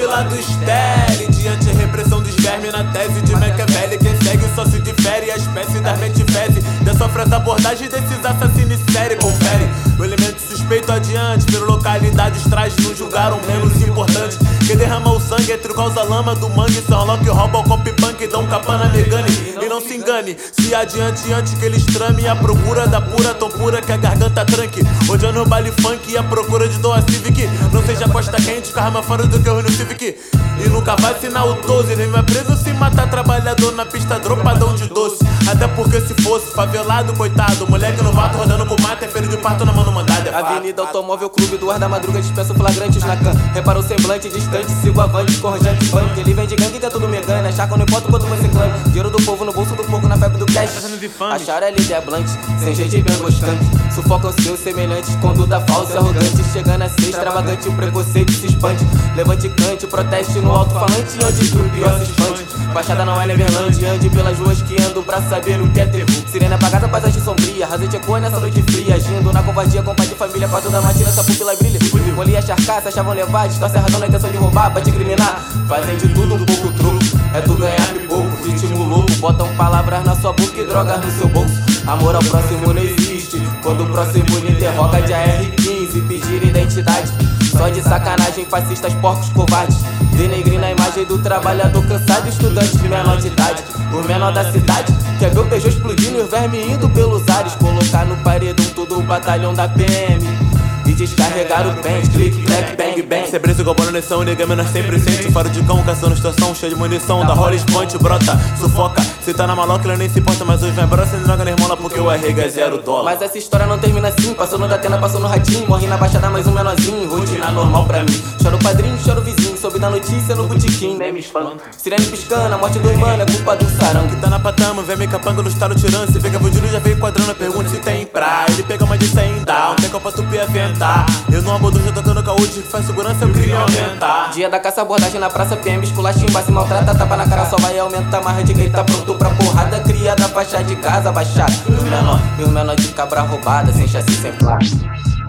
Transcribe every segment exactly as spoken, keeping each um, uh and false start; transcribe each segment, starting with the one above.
vila do Stelle. Diante a repressão dos vermes na tese de Machiavelli. Quem segue só se difere, a espécie das mente feze. Dessa frente abordagem desses assassinos em série. Confere o elemento suspeito adiante. Pela localidade os trajes não julgaram menos importante. Quem derrama o sangue entre o causa lama do mangue. São Loki, Robocop, Punk, Dom Capana, Megane. E não se engane, se adiante antes que eles trame. A procura da pura, tão pura que a garganta tranque. Odiando o baile funk e a procura de doa Civic. Não seja costa quente, com a arma fora do que o no Civic. E nunca vai assinar o doze, nem vai preso se matar trabalhador na pista dropadão de doce. Até porque se fosse favelado, coitado, moleque novato rodando com mata, é filho de parto na mão no mandada. Avenida Automóvel Clube, duas da madruga, dispenso flagrantes na can. Repara o semblante distante, sigo avante, corrojante funk. Ele vem de gangue, tá tudo megane, achar que eu não importa o quanto você clame. Dinheiro do povo no bolso do porco, na febre do cash. Acharam ali deblante, sem gente bem gostante. Sufocam seus semelhantes, conduta falsa e arrogante. Chegando a ser extravagante, o preconceito se expande. Levante cante, proteste no alto-falante, onde o pior se expande. Baixada não é Neverland, ande pelas ruas que ando pra saber o que é ter. Sirene apagada, paisagem sombria, rasete ecoa nessa noite fria. Agindo na covardia, com pai de família, quatro da matina, essa pupila brilha. Colhi a charcar, se achavam levar, distorce a razão na intenção de roubar, pra te criminar. Fazem de tudo um pouco truco, é tu ganhar pipoco, ritmo louco. Botam palavras na sua boca e drogas no seu bolso. Amor ao próximo não existe, quando o próximo lhe interroga de A R quinze, pedir identidade. Só de sacanagem, fascistas, porcos, covardes. Denegrindo a imagem do trabalhador cansado, estudante de menor de idade. O menor da cidade, quer ver o Peugeot explodindo e o verme indo pelos ares. Colocar no paredão todo o batalhão da P M e descarregar o pente, clique, clack, bang, bang. Cê brisa igual boa munição, nega menor sempre sente. Faro de cão, caçando estação, cheio de munição. Da Hollis Point, brota, sufoca. Cê tá na maloca, ela nem se importa. Mas hoje vem brossa e droga na irmã lá porque o arrega é zero dólar. Mas essa história não termina assim, passou no Datena, passou no Ratinho. Morri na baixada, mais um menorzinho, rotina normal pra mim. Choro o padrinho, choro o vizinho, soube da notícia no botequim, nem me espanto. Sirene piscando, a morte do irmão é culpa do sarão. Que tá na patama, vem me capanga no estado tirando. Se vê que a Vudilho já veio quadrando, pergunta se tem praia. Ele pega uma de cem, dá, não tem copa tupi aventar. Eu não abordo, já tocando caúde, que faz segurança, eu crime aumentar. Dia da caça, abordagem na praça, P M, esculacha, embaixo, maltrata, tapa na cara, só vai aumentar. Marra de grita, pronto pra porrada, criada, faixa de casa, baixada. E os menor, e os menor de cabra roubada, sem chassi, sem plástico.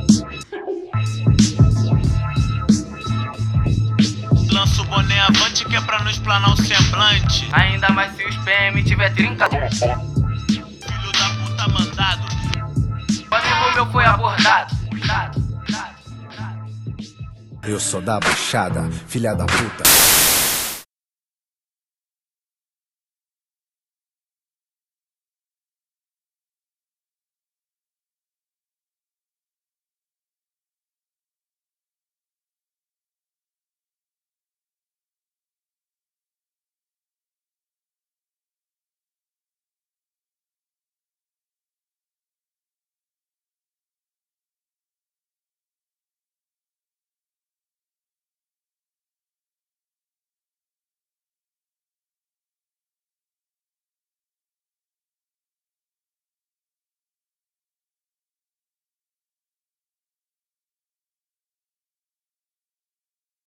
Lança o boné avante que é pra não explanar o semblante. Ainda mais se os P M tiver trinca. Filho da puta mandado. O amigo meu foi abordado. Eu sou da Baixada, filha da puta.